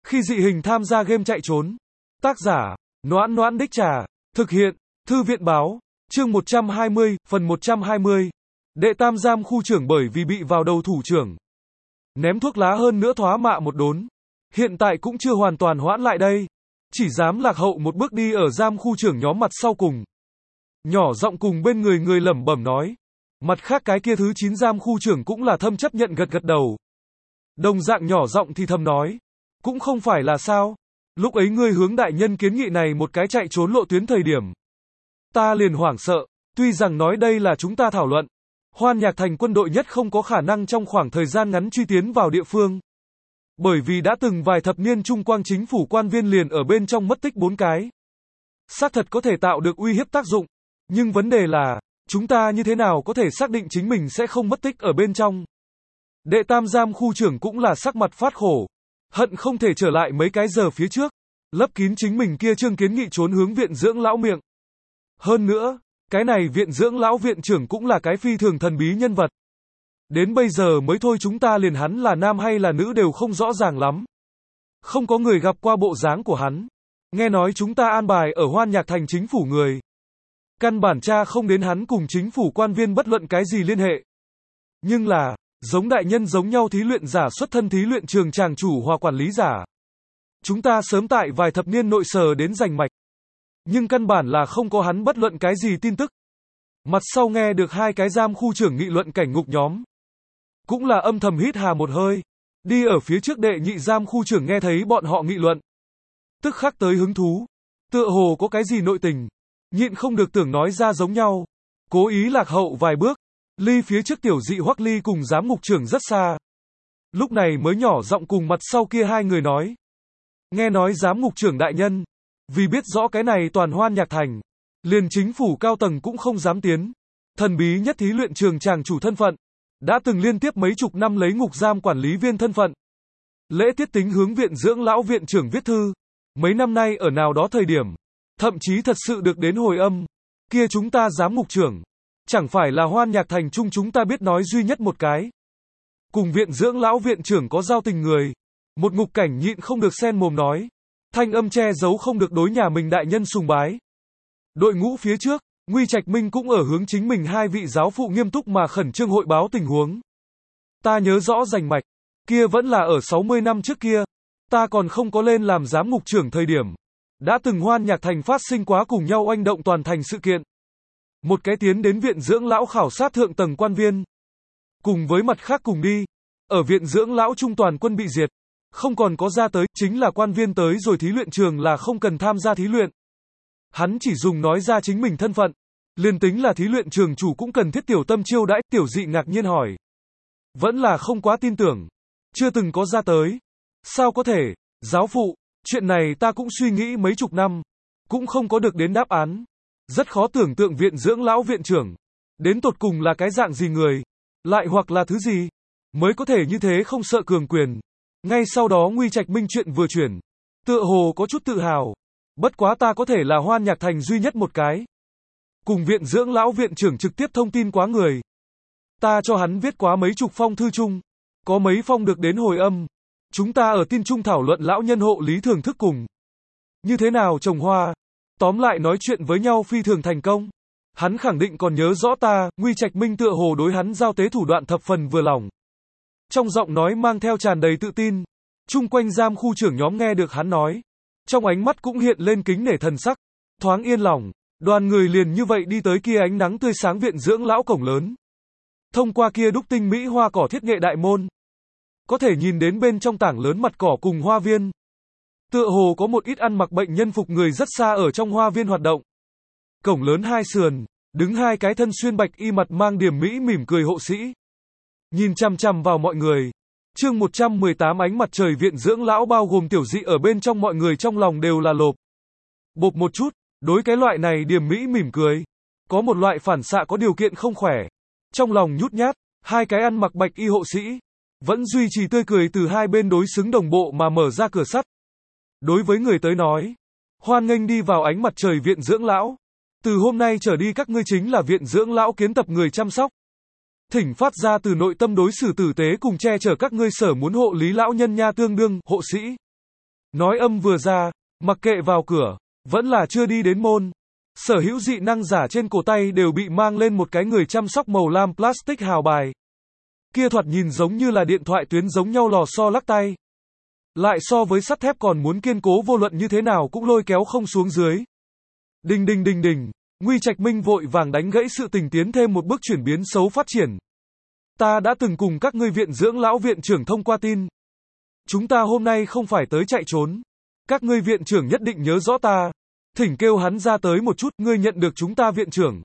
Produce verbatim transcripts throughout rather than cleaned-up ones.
Khi dị hình tham gia game chạy trốn. Tác giả, Noãn Noãn Đích Trà. Thực hiện, Thư viện Báo. Chương một trăm hai mươi, phần một trăm hai mươi. Đệ tam giam khu trưởng bởi vì bị vào đầu thủ trưởng. Ném thuốc lá hơn nữa thoá mạ một đốn. Hiện tại cũng chưa hoàn toàn hoãn lại đây. Chỉ dám lạc hậu một bước đi ở giam khu trưởng nhóm mặt sau cùng. Nhỏ giọng cùng bên người người lẩm bẩm nói. Mặt khác cái kia thứ chín giam khu trưởng cũng là thâm chấp nhận gật gật đầu. Đồng dạng nhỏ giọng thì thầm nói. Cũng không phải là sao. Lúc ấy ngươi hướng đại nhân kiến nghị này một cái chạy trốn lộ tuyến thời điểm. Ta liền hoảng sợ, tuy rằng nói đây là chúng ta thảo luận. Hoan Nhạc Thành quân đội nhất không có khả năng trong khoảng thời gian ngắn truy tiến vào địa phương. Bởi vì đã từng vài thập niên Trung Quang chính phủ quan viên liền ở bên trong mất tích bốn cái. Xác thật có thể tạo được uy hiếp tác dụng. Nhưng vấn đề là, chúng ta như thế nào có thể xác định chính mình sẽ không mất tích ở bên trong. Đệ tam giam khu trưởng cũng là sắc mặt phát khổ. Hận không thể trở lại mấy cái giờ phía trước. Lấp kín chính mình kia trương kiến nghị trốn hướng viện dưỡng lão miệng. Hơn nữa, cái này viện dưỡng lão viện trưởng cũng là cái phi thường thần bí nhân vật. Đến bây giờ mới thôi chúng ta liền hắn là nam hay là nữ đều không rõ ràng lắm. Không có người gặp qua bộ dáng của hắn. Nghe nói chúng ta an bài ở Hoan Nhạc Thành chính phủ người. Căn bản tra không đến hắn cùng chính phủ quan viên bất luận cái gì liên hệ. Nhưng là, giống đại nhân giống nhau thí luyện giả xuất thân thí luyện trường tràng chủ hòa quản lý giả. Chúng ta sớm tại vài thập niên nội sờ đến rành mạch. Nhưng căn bản là không có hắn bất luận cái gì tin tức. Mặt sau nghe được hai cái giam khu trưởng nghị luận cảnh ngục nhóm. Cũng là âm thầm hít hà một hơi. Đi ở phía trước đệ nhị giam khu trưởng nghe thấy bọn họ nghị luận. Tức khắc tới hứng thú. Tựa hồ có cái gì nội tình. Nhịn không được tưởng nói ra giống nhau. Cố ý lạc hậu vài bước. Ly phía trước tiểu dị Hoắc Ly cùng giám ngục trưởng rất xa. Lúc này mới nhỏ giọng cùng mặt sau kia hai người nói. Nghe nói giám ngục trưởng đại nhân. Vì biết rõ cái này toàn Hoan Nhạc Thành. Liền chính phủ cao tầng cũng không dám tiến. Thần bí nhất thí luyện trường tràng chủ thân phận. Đã từng liên tiếp mấy chục năm lấy ngục giam quản lý viên thân phận. Lễ tiết tính hướng viện dưỡng lão viện trưởng viết thư. Mấy năm nay ở nào đó thời điểm. Thậm chí thật sự được đến hồi âm. Kia chúng ta giám ngục trưởng. Chẳng phải là Hoan Nhạc Thành chung chúng ta biết nói duy nhất một cái. Cùng viện dưỡng lão viện trưởng có giao tình người. Một ngục cảnh nhịn không được xen mồm nói. Thanh âm che giấu không được đối nhà mình đại nhân sùng bái. Đội ngũ phía trước, Nguy Trạch Minh cũng ở hướng chính mình hai vị giáo phụ nghiêm túc mà khẩn trương hội báo tình huống. Ta nhớ rõ rành mạch. Kia vẫn là ở sáu mươi năm trước kia. Ta còn không có lên làm giám ngục trưởng thời điểm. Đã từng Hoan Nhạc Thành phát sinh quá cùng nhau oanh động toàn thành sự kiện. Một cái tiến đến viện dưỡng lão khảo sát thượng tầng quan viên. Cùng với mặt khác cùng đi. Ở viện dưỡng lão trung toàn quân bị diệt. Không còn có ra tới, chính là quan viên tới rồi thí luyện trường là không cần tham gia thí luyện. Hắn chỉ dùng nói ra chính mình thân phận. Liên tính là thí luyện trường chủ cũng cần thiết tiểu tâm chiêu đãi, tiểu dị ngạc nhiên hỏi. Vẫn là không quá tin tưởng. Chưa từng có ra tới. Sao có thể, giáo phụ, chuyện này ta cũng suy nghĩ mấy chục năm. Cũng không có được đến đáp án. Rất khó tưởng tượng viện dưỡng lão viện trưởng. Đến tột cùng là cái dạng gì người. Lại hoặc là thứ gì. Mới có thể như thế không sợ cường quyền. Ngay sau đó Nguy Trạch Minh chuyện vừa chuyển. Tựa hồ có chút tự hào. Bất quá ta có thể là Hoan Nhạc Thành duy nhất một cái. Cùng viện dưỡng lão viện trưởng trực tiếp thông tin quá người. Ta cho hắn viết quá mấy chục phong thư chung. Có mấy phong được đến hồi âm. Chúng ta ở tin chung thảo luận lão nhân hộ lý thưởng thức cùng. Như thế nào trồng hoa. Tóm lại nói chuyện với nhau phi thường thành công. Hắn khẳng định còn nhớ rõ ta. Nguy Trạch Minh tựa hồ đối hắn giao tế thủ đoạn thập phần vừa lòng. Trong giọng nói mang theo tràn đầy tự tin. Chung quanh giam khu trưởng nhóm nghe được hắn nói. Trong ánh mắt cũng hiện lên kính nể thần sắc. Thoáng yên lòng. Đoàn người liền như vậy đi tới kia ánh nắng tươi sáng viện dưỡng lão cổng lớn. Thông qua kia đúc tinh mỹ hoa cỏ thiết nghệ đại môn. Có thể nhìn đến bên trong tảng lớn mặt cỏ cùng hoa viên. Tựa hồ có một ít ăn mặc bệnh nhân phục người rất xa ở trong hoa viên hoạt động. Cổng lớn hai sườn. Đứng hai cái thân xuyên bạch y mặt mang điểm mỹ mỉm cười hộ sĩ. Nhìn chằm chằm vào mọi người. Chương một trăm mười tám ánh mặt trời viện dưỡng lão bao gồm tiểu dị ở bên trong mọi người trong lòng đều là lộp. Bộp một chút, đối cái loại này điềm mỹ mỉm cười. Có một loại phản xạ có điều kiện không khỏe. Trong lòng nhút nhát, hai cái ăn mặc bạch y hộ sĩ. Vẫn duy trì tươi cười từ hai bên đối xứng đồng bộ mà mở ra cửa sắt. Đối với người tới nói. Hoan nghênh đi vào ánh mặt trời viện dưỡng lão. Từ hôm nay trở đi các ngươi chính là viện dưỡng lão kiến tập người chăm sóc. Thỉnh phát ra từ nội tâm đối xử tử tế cùng che chở các ngươi sở muốn hộ lý lão nhân nha tương đương, hộ sĩ. Nói âm vừa ra, mặc kệ vào cửa, vẫn là chưa đi đến môn. Sở hữu dị năng giả trên cổ tay đều bị mang lên một cái người chăm sóc màu lam plastic hào bài. Kia thoạt nhìn giống như là điện thoại tuyến giống nhau lò xo lắc tay. Lại so với sắt thép còn muốn kiên cố vô luận như thế nào cũng lôi kéo không xuống dưới. Đình đình đình đình, Nguy Trạch Minh vội vàng đánh gãy sự tình tiến thêm một bước chuyển biến xấu phát triển. Ta đã từng cùng các ngươi viện dưỡng lão viện trưởng thông qua tin. Chúng ta hôm nay không phải tới chạy trốn. Các ngươi viện trưởng nhất định nhớ rõ ta. Thỉnh kêu hắn ra tới một chút, ngươi nhận được chúng ta viện trưởng.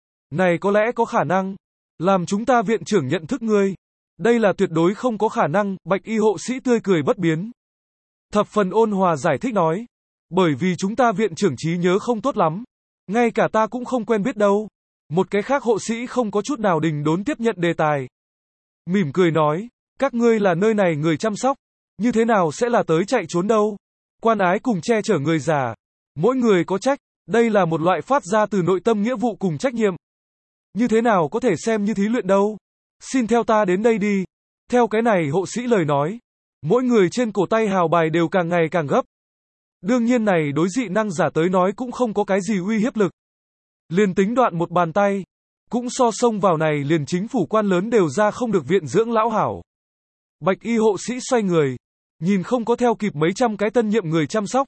Này có lẽ có khả năng. Làm chúng ta viện trưởng nhận thức ngươi. Đây là tuyệt đối không có khả năng, bạch y hộ sĩ tươi cười bất biến. Thập phần ôn hòa giải thích nói. Bởi vì chúng ta viện trưởng trí nhớ không tốt lắm. Ngay cả ta cũng không quen biết đâu. Một cái khác hộ sĩ không có chút nào đình đốn tiếp nhận đề tài. Mỉm cười nói, các ngươi là nơi này người chăm sóc. Như thế nào sẽ là tới chạy trốn đâu? Quan ái cùng che chở người già. Mỗi người có trách, đây là một loại phát ra từ nội tâm nghĩa vụ cùng trách nhiệm. Như thế nào có thể xem như thí luyện đâu? Xin theo ta đến đây đi. Theo cái này hộ sĩ lời nói, mỗi người trên cổ tay hào bài đều càng ngày càng gấp. Đương nhiên này đối dị năng giả tới nói cũng không có cái gì uy hiếp lực. Liền tính đoạn một bàn tay, cũng so xông vào này liền chính phủ quan lớn đều ra không được viện dưỡng lão hảo. Bạch y hộ sĩ xoay người, nhìn không có theo kịp mấy trăm cái tân nhiệm người chăm sóc.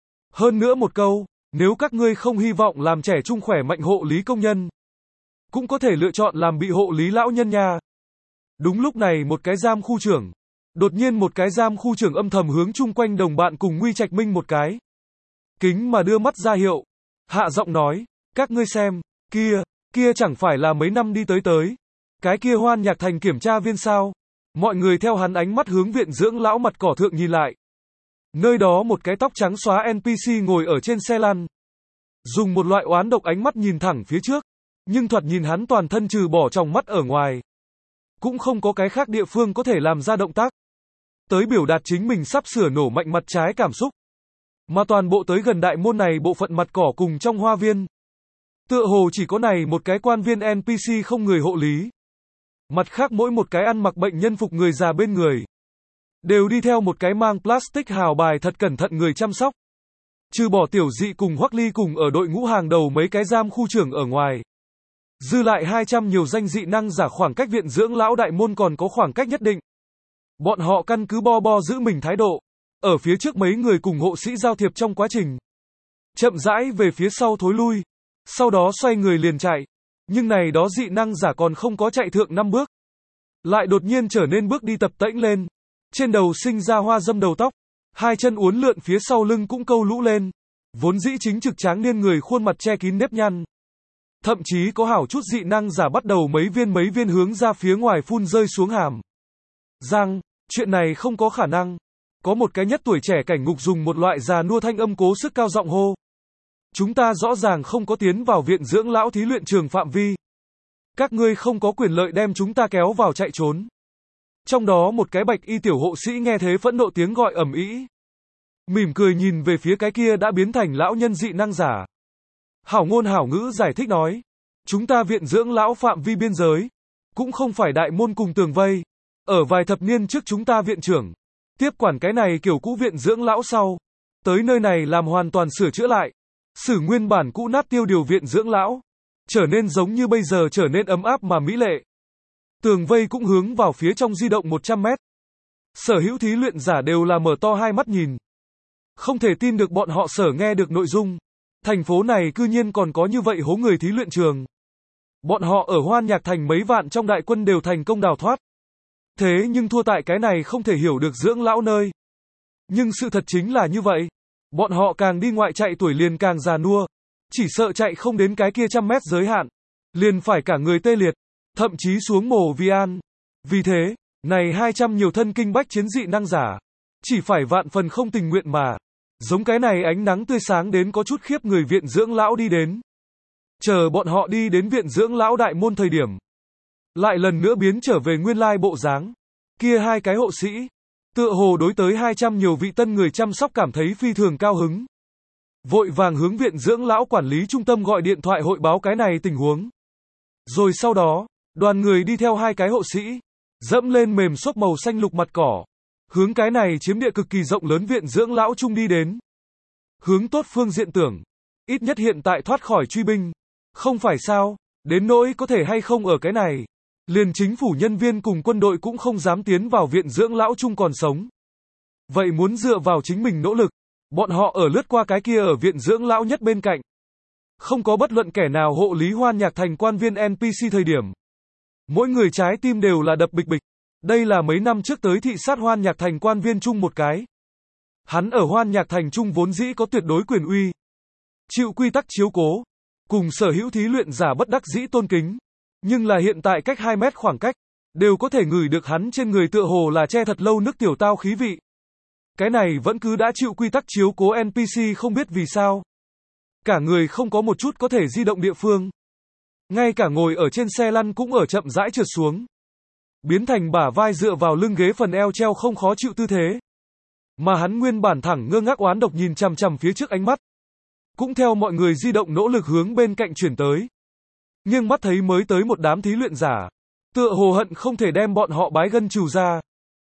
Hơn nữa một câu, nếu các ngươi không hy vọng làm trẻ trung khỏe mạnh hộ lý công nhân, cũng có thể lựa chọn làm bị hộ lý lão nhân nha. Đúng lúc này một cái giam khu trưởng, đột nhiên một cái giam khu trưởng âm thầm hướng chung quanh đồng bạn cùng Nguy Trạch Minh một cái. Kính mà đưa mắt ra hiệu, hạ giọng nói, các ngươi xem, kia, kia chẳng phải là mấy năm đi tới tới. Cái kia Hoan Nhạc Thành kiểm tra viên sao. Mọi người theo hắn ánh mắt hướng viện dưỡng lão mặt cỏ thượng nhìn lại. Nơi đó một cái tóc trắng xóa en pê xê ngồi ở trên xe lăn. Dùng một loại oán độc ánh mắt nhìn thẳng phía trước. Nhưng thoạt nhìn hắn toàn thân trừ bỏ tròng mắt ở ngoài. Cũng không có cái khác địa phương có thể làm ra động tác. Tới biểu đạt chính mình sắp sửa nổ mạnh mặt trái cảm xúc. Mà toàn bộ tới gần đại môn này bộ phận mặt cỏ cùng trong hoa viên. Tựa hồ chỉ có này một cái quan viên en pê xê không người hộ lý. Mặt khác mỗi một cái ăn mặc bệnh nhân phục người già bên người. Đều đi theo một cái mang plastic hào bài thật cẩn thận người chăm sóc. Trừ bỏ tiểu dị cùng Hoắc Ly cùng ở đội ngũ hàng đầu mấy cái giam khu trưởng ở ngoài. Dư lại hai trăm nhiều danh dị năng giả khoảng cách viện dưỡng lão đại môn còn có khoảng cách nhất định. Bọn họ căn cứ bo bo giữ mình thái độ. Ở phía trước mấy người cùng hộ sĩ giao thiệp trong quá trình. Chậm rãi về phía sau thối lui. Sau đó xoay người liền chạy. Nhưng này đó dị năng giả còn không có chạy thượng năm bước. Lại đột nhiên trở nên bước đi tập tễnh lên. Trên đầu sinh ra hoa dâm đầu tóc. Hai chân uốn lượn phía sau lưng cũng câu lũ lên. Vốn dĩ chính trực tráng niên người khuôn mặt che kín nếp nhăn. Thậm chí có hảo chút dị năng giả bắt đầu mấy viên mấy viên hướng ra phía ngoài phun rơi xuống hàm. Răng, chuyện này không có khả năng. Có một cái nhất tuổi trẻ cảnh ngục dùng một loại già nua thanh âm cố sức cao giọng hô. Chúng ta rõ ràng không có tiến vào viện dưỡng lão thí luyện trường phạm vi. Các ngươi không có quyền lợi đem chúng ta kéo vào chạy trốn. Trong đó một cái bạch y tiểu hộ sĩ nghe thế phẫn nộ tiếng gọi ầm ĩ. Mỉm cười nhìn về phía cái kia đã biến thành lão nhân dị năng giả. Hảo ngôn hảo ngữ giải thích nói. Chúng ta viện dưỡng lão phạm vi biên giới. Cũng không phải đại môn cùng tường vây. Ở vài thập niên trước chúng ta viện trưởng. Tiếp quản cái này kiểu cũ viện dưỡng lão sau. Tới nơi này làm hoàn toàn sửa chữa lại. Sử nguyên bản cũ nát tiêu điều viện dưỡng lão. Trở nên giống như bây giờ trở nên ấm áp mà mỹ lệ. Tường vây cũng hướng vào phía trong di động một trăm mét. Sở hữu thí luyện giả đều là mở to hai mắt nhìn. Không thể tin được bọn họ sở nghe được nội dung. Thành phố này cư nhiên còn có như vậy hố người thí luyện trường. Bọn họ ở Hoan Nhạc Thành mấy vạn trong đại quân đều thành công đào thoát. Thế nhưng thua tại cái này không thể hiểu được dưỡng lão nơi. Nhưng sự thật chính là như vậy. Bọn họ càng đi ngoại chạy tuổi liền càng già nua. Chỉ sợ chạy không đến cái kia trăm mét giới hạn. Liền phải cả người tê liệt. Thậm chí xuống mồ vi an. Vì thế, này hai trăm nhiều thân kinh bách chiến dị năng giả. Chỉ phải vạn phần không tình nguyện mà. Giống cái này ánh nắng tươi sáng đến có chút khiếp người viện dưỡng lão đi đến. Chờ bọn họ đi đến viện dưỡng lão đại môn thời điểm. Lại lần nữa biến trở về nguyên lai bộ dáng. Kia hai cái hộ sĩ. Tựa hồ đối tới hai trăm nhiều vị tân người chăm sóc cảm thấy phi thường cao hứng. Vội vàng hướng viện dưỡng lão quản lý trung tâm gọi điện thoại hội báo cái này tình huống. Rồi sau đó, đoàn người đi theo hai cái hộ sĩ. Dẫm lên mềm xốp màu xanh lục mặt cỏ. Hướng cái này chiếm địa cực kỳ rộng lớn viện dưỡng lão chung đi đến. Hướng tốt phương diện tưởng, ít nhất hiện tại thoát khỏi truy binh. Không phải sao, đến nỗi có thể hay không ở cái này. Liền chính phủ nhân viên cùng quân đội cũng không dám tiến vào viện dưỡng lão chung còn sống. Vậy muốn dựa vào chính mình nỗ lực, bọn họ ở lướt qua cái kia ở viện dưỡng lão nhất bên cạnh. Không có bất luận kẻ nào hộ lý Hoan Nhạc Thành quan viên en pê xê thời điểm. Mỗi người trái tim đều là đập bịch bịch. Đây là mấy năm trước tới thị sát Hoan Nhạc Thành quan viên chung một cái. Hắn ở Hoan Nhạc Thành chung vốn dĩ có tuyệt đối quyền uy. Chịu quy tắc chiếu cố. Cùng sở hữu thí luyện giả bất đắc dĩ tôn kính. Nhưng là hiện tại cách hai mét khoảng cách. Đều có thể ngửi được hắn trên người tựa hồ là che thật lâu nước tiểu tao khí vị. Cái này vẫn cứ đã chịu quy tắc chiếu cố en pê xê không biết vì sao. Cả người không có một chút có thể di động địa phương. Ngay cả ngồi ở trên xe lăn cũng ở chậm rãi trượt xuống. Biến thành bả vai dựa vào lưng ghế phần eo treo không khó chịu tư thế. Mà hắn nguyên bản thẳng ngơ ngác oán độc nhìn chằm chằm phía trước ánh mắt. Cũng theo mọi người di động nỗ lực hướng bên cạnh chuyển tới. Nhưng mắt thấy mới tới một đám thí luyện giả. Tựa hồ hận không thể đem bọn họ bái gân trừ ra.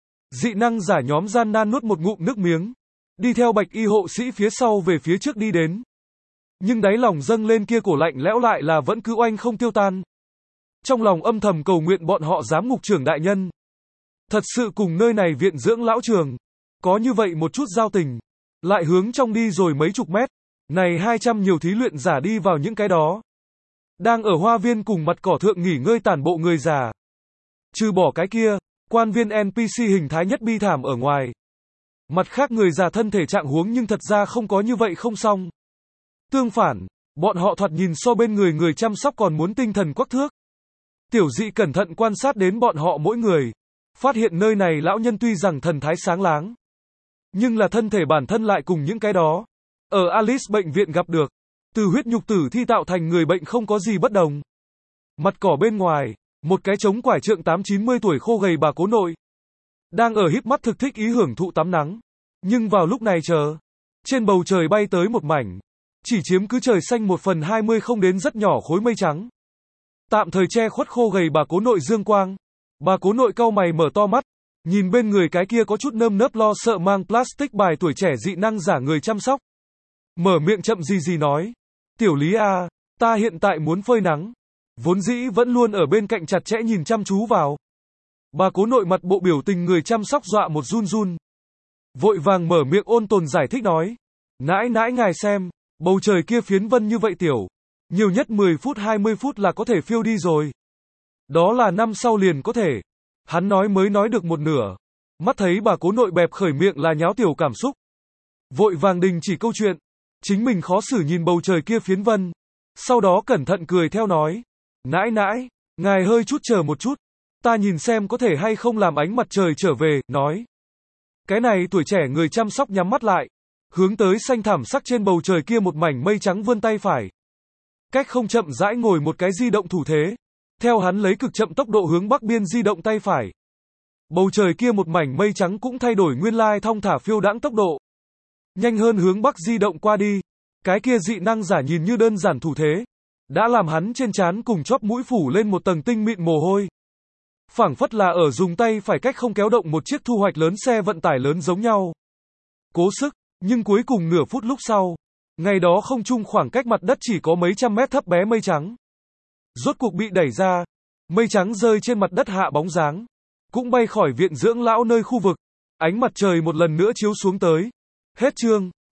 Dị năng giả nhóm gian nan nuốt một ngụm nước miếng. Đi theo bạch y hộ sĩ phía sau về phía trước đi đến. Nhưng đáy lòng dâng lên kia cổ lạnh lẽo lại là vẫn cứ oanh không tiêu tan. Trong lòng âm thầm cầu nguyện bọn họ giám ngục trưởng đại nhân. Thật sự cùng nơi này viện dưỡng lão trường. Có như vậy một chút giao tình. Lại hướng trong đi rồi mấy chục mét. Này hai trăm nhiều thí luyện giả đi vào những cái đó. Đang ở hoa viên cùng mặt cỏ thượng nghỉ ngơi tản bộ người già. Trừ bỏ cái kia, quan viên en pê xê hình thái nhất bi thảm ở ngoài. Mặt khác người già thân thể trạng huống nhưng thật ra không có như vậy không xong. Tương phản, bọn họ thoạt nhìn so bên người người chăm sóc còn muốn tinh thần quắc thước. Tiểu dị cẩn thận quan sát đến bọn họ mỗi người. Phát hiện nơi này lão nhân tuy rằng thần thái sáng láng. Nhưng là thân thể bản thân lại cùng những cái đó. Ở Alice bệnh viện gặp được. Từ huyết nhục tử thi tạo thành người bệnh không có gì bất đồng. Mặt cỏ bên ngoài, một cái trống quải trượng tám chín mươi tuổi khô gầy bà cố nội. Đang ở híp mắt thực thích ý hưởng thụ tắm nắng. Nhưng vào lúc này chờ. Trên bầu trời bay tới một mảnh. Chỉ chiếm cứ trời xanh một phần hai mươi không đến rất nhỏ khối mây trắng. Tạm thời che khuất khô gầy bà cố nội dương quang. Bà cố nội cau mày mở to mắt. Nhìn bên người cái kia có chút nơm nớp lo sợ mang plastic bài tuổi trẻ dị năng giả người chăm sóc. Mở miệng chậm gì gì nói. Tiểu Lý à, ta hiện tại muốn phơi nắng. Vốn dĩ vẫn luôn ở bên cạnh chặt chẽ nhìn chăm chú vào. Bà cố nội mặt bộ biểu tình người chăm sóc dọa một run run. Vội vàng mở miệng ôn tồn giải thích nói. Nãi nãi ngài xem, bầu trời kia phiến vân như vậy tiểu. Nhiều nhất mười phút hai mươi phút là có thể phiêu đi rồi. Đó là năm sau liền có thể. Hắn nói mới nói được một nửa. Mắt thấy bà cố nội bẹp khởi miệng là nháo tiểu cảm xúc. Vội vàng đình chỉ câu chuyện. Chính mình khó xử nhìn bầu trời kia phiến vân. Sau đó cẩn thận cười theo nói. Nãi nãi, ngài hơi chút chờ một chút. Ta nhìn xem có thể hay không làm ánh mặt trời trở về, nói. Cái này tuổi trẻ người chăm sóc nhắm mắt lại. Hướng tới xanh thảm sắc trên bầu trời kia một mảnh mây trắng vươn tay phải. Cách không chậm rãi ngồi một cái di động thủ thế. Theo hắn lấy cực chậm tốc độ hướng bắc biên di động tay phải. Bầu trời kia một mảnh mây trắng cũng thay đổi nguyên lai thong thả phiêu đãng tốc độ. Nhanh hơn hướng bắc di động qua đi. Cái kia dị năng giả nhìn như đơn giản thủ thế. Đã làm hắn trên trán cùng chóp mũi phủ lên một tầng tinh mịn mồ hôi. Phảng phất là ở dùng tay phải cách không kéo động một chiếc thu hoạch lớn xe vận tải lớn giống nhau. Cố sức, nhưng cuối cùng nửa phút lúc sau. Ngày đó không trung khoảng cách mặt đất chỉ có mấy trăm mét thấp bé mây trắng. Rốt cuộc bị đẩy ra. Mây trắng rơi trên mặt đất hạ bóng dáng. Cũng bay khỏi viện dưỡng lão nơi khu vực. Ánh mặt trời một lần nữa chiếu xuống tới. Hết chương.